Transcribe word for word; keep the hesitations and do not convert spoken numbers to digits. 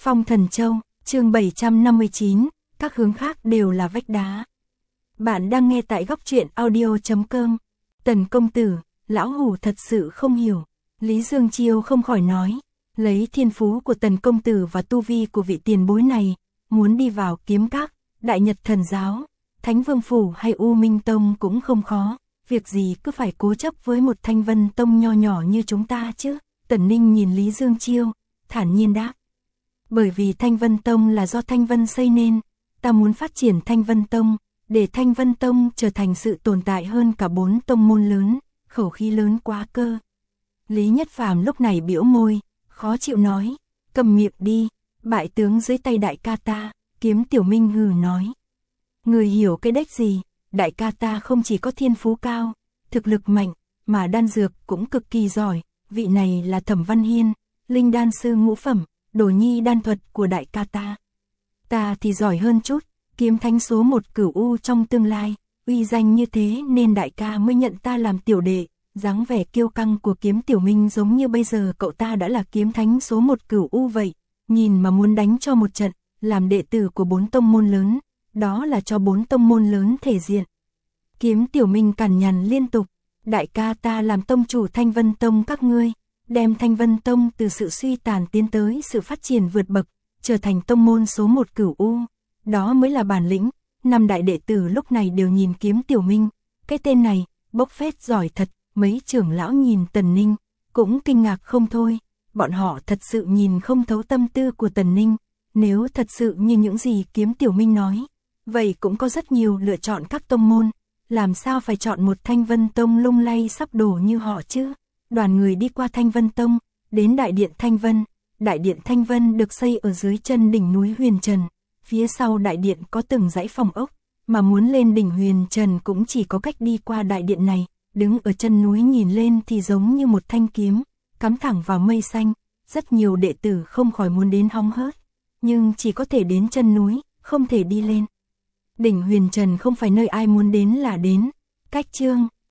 Phong Thần Châu, chương bảy trăm năm mươi chín, các hướng khác đều là vách đá. Bạn đang nghe tại góc truyện audio chấm com. Tần công tử, lão hủ thật sự không hiểu. Lý Dương Chiêu không khỏi nói, lấy thiên phú của Tần công tử và tu vi của vị tiền bối này, muốn đi vào kiếm các, Đại Nhật Thần Giáo, Thánh Vương Phủ hay U Minh Tông cũng không khó, việc gì cứ phải cố chấp với một Thanh Vân Tông nho nhỏ như chúng ta chứ. Tần Ninh nhìn Lý Dương Chiêu, thản nhiên đáp. Bởi vì Thanh Vân Tông là do Thanh Vân xây nên, ta muốn phát triển Thanh Vân Tông, để Thanh Vân Tông trở thành sự tồn tại hơn cả bốn tông môn lớn, khẩu khí lớn quá cơ. Lý Nhất Phàm lúc này bĩu môi, khó chịu nói, cầm miệng đi, bại tướng dưới tay đại ca ta. Kiếm Tiểu Minh hừ nói. Người hiểu cái đếch gì, đại ca ta không chỉ có thiên phú cao, thực lực mạnh, mà đan dược cũng cực kỳ giỏi, vị này là Thẩm Văn Hiên, linh đan sư ngũ phẩm, đồ nhi đan thuật của đại ca ta. Ta thì giỏi hơn chút, kiếm thánh số một cửu u trong tương lai, uy danh như thế nên đại ca mới nhận ta làm tiểu đệ. Dáng vẻ kiêu căng của Kiếm Tiểu Minh giống như bây giờ cậu ta đã là kiếm thánh số một cửu u vậy, nhìn mà muốn đánh cho một trận, làm đệ tử của bốn tông môn lớn, đó là cho bốn tông môn lớn thể diện. Kiếm Tiểu Minh cằn nhằn liên tục, đại ca ta làm tông chủ Thanh Vân Tông các ngươi, đem Thanh Vân Tông từ sự suy tàn tiến tới sự phát triển vượt bậc, trở thành tông môn số một cửu u, đó mới là bản lĩnh. Năm đại đệ tử lúc này đều nhìn Kiếm Tiểu Minh, cái tên này, bốc phét giỏi thật. Mấy trưởng lão nhìn Tần Ninh, cũng kinh ngạc không thôi, bọn họ thật sự nhìn không thấu tâm tư của Tần Ninh, nếu thật sự như những gì Kiếm Tiểu Minh nói, vậy cũng có rất nhiều lựa chọn các tông môn, làm sao phải chọn một Thanh Vân Tông lung lay sắp đổ như họ chứ. Đoàn người đi qua Thanh Vân Tông, đến Đại Điện Thanh Vân, Đại Điện Thanh Vân được xây ở dưới chân đỉnh núi Huyền Trần, phía sau Đại Điện có từng dãy phòng ốc, mà muốn lên đỉnh Huyền Trần cũng chỉ có cách đi qua Đại Điện này. Đứng ở chân núi nhìn lên thì giống như một thanh kiếm, cắm thẳng vào mây xanh, rất nhiều đệ tử không khỏi muốn đến hóng hớt, nhưng chỉ có thể đến chân núi, không thể đi lên. Đỉnh Huyền Trần không phải nơi ai muốn đến là đến, cách chương